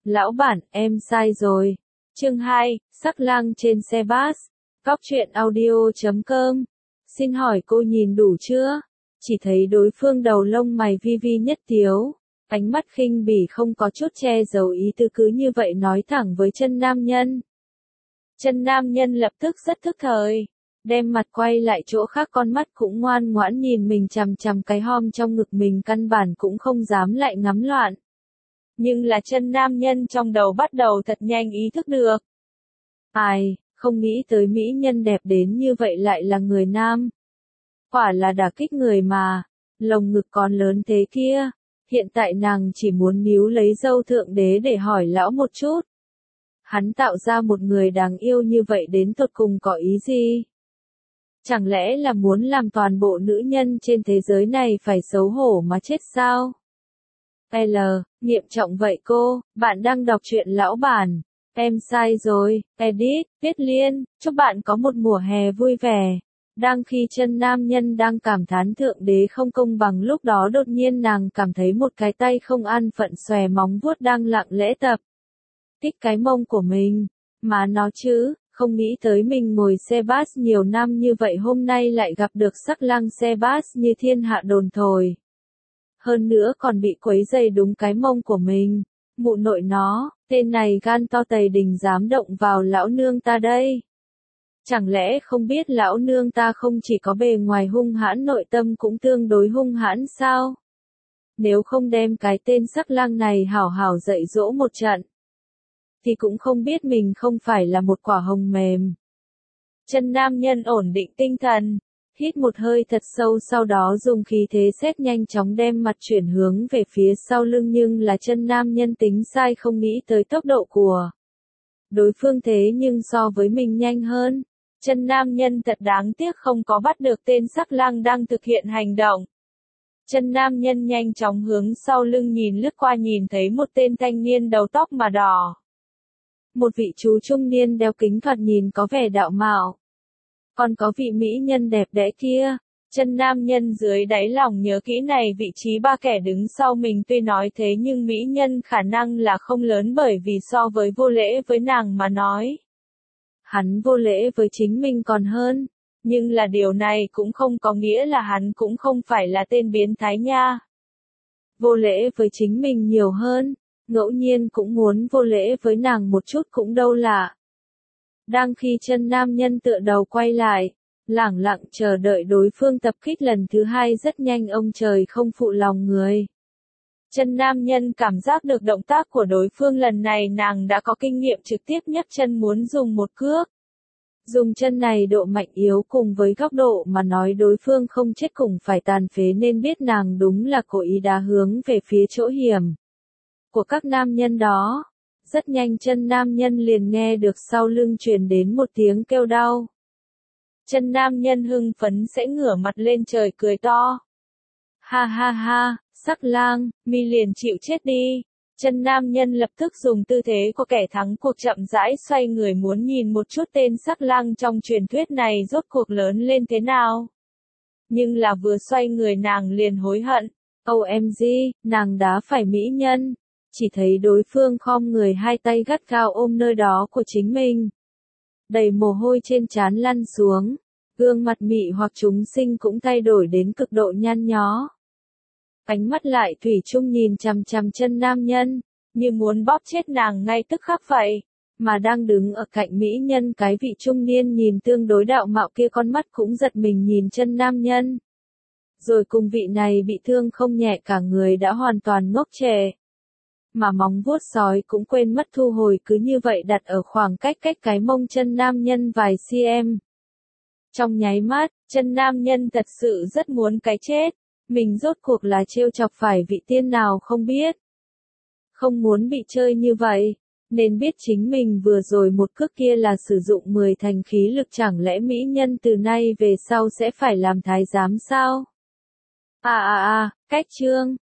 Lão bản, em sai rồi. Chương 2, sắc lang trên xe bus. Góc truyện audio.com. Xin hỏi cô nhìn đủ chưa? Chỉ thấy đối phương đầu lông mày vi vi nhất tiếu, ánh mắt khinh bỉ không có chút che giấu ý tứ cứ như vậy nói thẳng với chân nam nhân. Chân nam nhân lập tức rất thức thời, đem mặt quay lại chỗ khác, con mắt cũng ngoan ngoãn nhìn mình chằm chằm cái hom trong ngực mình, căn bản cũng không dám lại ngắm loạn. Nhưng là chân nam nhân trong đầu bắt đầu thật nhanh ý thức được. Ai, không nghĩ tới mỹ nhân đẹp đến như vậy lại là người nam. Quả là đả kích người mà, lồng ngực còn lớn thế kia. Hiện tại nàng chỉ muốn níu lấy dâu thượng đế để hỏi lão một chút. Hắn tạo ra một người đáng yêu như vậy đến tột cùng có ý gì? Chẳng lẽ là muốn làm toàn bộ nữ nhân trên thế giới này phải xấu hổ mà chết sao? L, nghiêm trọng vậy cô, bạn đang đọc truyện lão bản. Em sai rồi, edit, viết liên, chúc bạn có một mùa hè vui vẻ. Đang khi chân nam nhân đang cảm thán thượng đế không công bằng, lúc đó đột nhiên nàng cảm thấy một cái tay không an phận xòe móng vuốt đang lặng lẽ tập kích cái mông của mình. Mà nó chứ, không nghĩ tới mình ngồi xe bus nhiều năm như vậy hôm nay lại gặp được sắc lang xe bus như thiên hạ đồn thổi. Hơn nữa còn bị quấy dày đúng cái mông của mình. Mụ nội nó, tên này gan to tày đình dám động vào lão nương ta đây. Chẳng lẽ không biết lão nương ta không chỉ có bề ngoài hung hãn, nội tâm cũng tương đối hung hãn sao? Nếu không đem cái tên sắc lang này hảo hảo dạy dỗ một trận, thì cũng không biết mình không phải là một quả hồng mềm. Chân nam nhân ổn định tinh thần, hít một hơi thật sâu, sau đó dùng khí thế xét nhanh chóng đem mặt chuyển hướng về phía sau lưng, nhưng là chân nam nhân tính sai, không nghĩ tới tốc độ của đối phương thế nhưng so với mình nhanh hơn. Chân nam nhân thật đáng tiếc không có bắt được tên sắc lang đang thực hiện hành động. Chân nam nhân nhanh chóng hướng sau lưng nhìn lướt qua, nhìn thấy một tên thanh niên đầu tóc mà đỏ. Một vị chú trung niên đeo kính, thoạt nhìn có vẻ đạo mạo. Còn có vị mỹ nhân đẹp đẽ kia. Chân nam nhân dưới đáy lòng nhớ kỹ này vị trí ba kẻ đứng sau mình tuy nói thế nhưng mỹ nhân khả năng là không lớn, bởi vì so với vô lễ với nàng mà nói, hắn vô lễ với chính mình còn hơn. Nhưng là điều này cũng không có nghĩa là hắn cũng không phải là tên biến thái nha. Vô lễ với chính mình nhiều hơn, ngẫu nhiên cũng muốn vô lễ với nàng một chút cũng đâu lạ. Đang khi chân nam nhân tựa đầu quay lại, lẳng lặng chờ đợi đối phương tập kích lần thứ hai, rất nhanh ông trời không phụ lòng người. Chân nam nhân cảm giác được động tác của đối phương, lần này nàng đã có kinh nghiệm, trực tiếp nhấc chân muốn dùng một cước. Dùng chân này độ mạnh yếu cùng với góc độ mà nói đối phương không chết cũng phải tàn phế, nên biết nàng đúng là cố ý đá hướng về phía chỗ hiểm của các nam nhân đó. Rất nhanh chân nam nhân liền nghe được sau lưng truyền đến một tiếng kêu đau. Chân nam nhân hưng phấn sẽ ngửa mặt lên trời cười to. Ha ha ha, sắc lang, mi liền chịu chết đi. Chân nam nhân lập tức dùng tư thế của kẻ thắng cuộc chậm rãi xoay người, muốn nhìn một chút tên sắc lang trong truyền thuyết này rốt cuộc lớn lên thế nào. Nhưng là vừa xoay người nàng liền hối hận. OMG, nàng đá phải mỹ nhân. Chỉ thấy đối phương khom người, hai tay gắt gao ôm nơi đó của chính mình. Đầy mồ hôi trên trán lăn xuống. Gương mặt mị hoặc chúng sinh cũng thay đổi đến cực độ nhăn nhó. Ánh mắt lại thủy chung nhìn chằm chằm chân nam nhân, như muốn bóp chết nàng ngay tức khắc vậy. Mà đang đứng ở cạnh mỹ nhân, cái vị trung niên nhìn tương đối đạo mạo kia, con mắt cũng giật mình nhìn chân nam nhân. Rồi cùng vị này bị thương không nhẹ, cả người đã hoàn toàn ngốc trệ. Mà móng vuốt sói cũng quên mất thu hồi, cứ như vậy đặt ở khoảng cách cái mông chân nam nhân vài cm. Trong nháy mắt, chân nam nhân thật sự rất muốn cái chết. Mình rốt cuộc là trêu chọc phải vị tiên nào không biết. Không muốn bị chơi như vậy, nên biết chính mình vừa rồi một cước kia là sử dụng 10 thành khí lực, chẳng lẽ mỹ nhân từ nay về sau sẽ phải làm thái giám sao? Cách chương.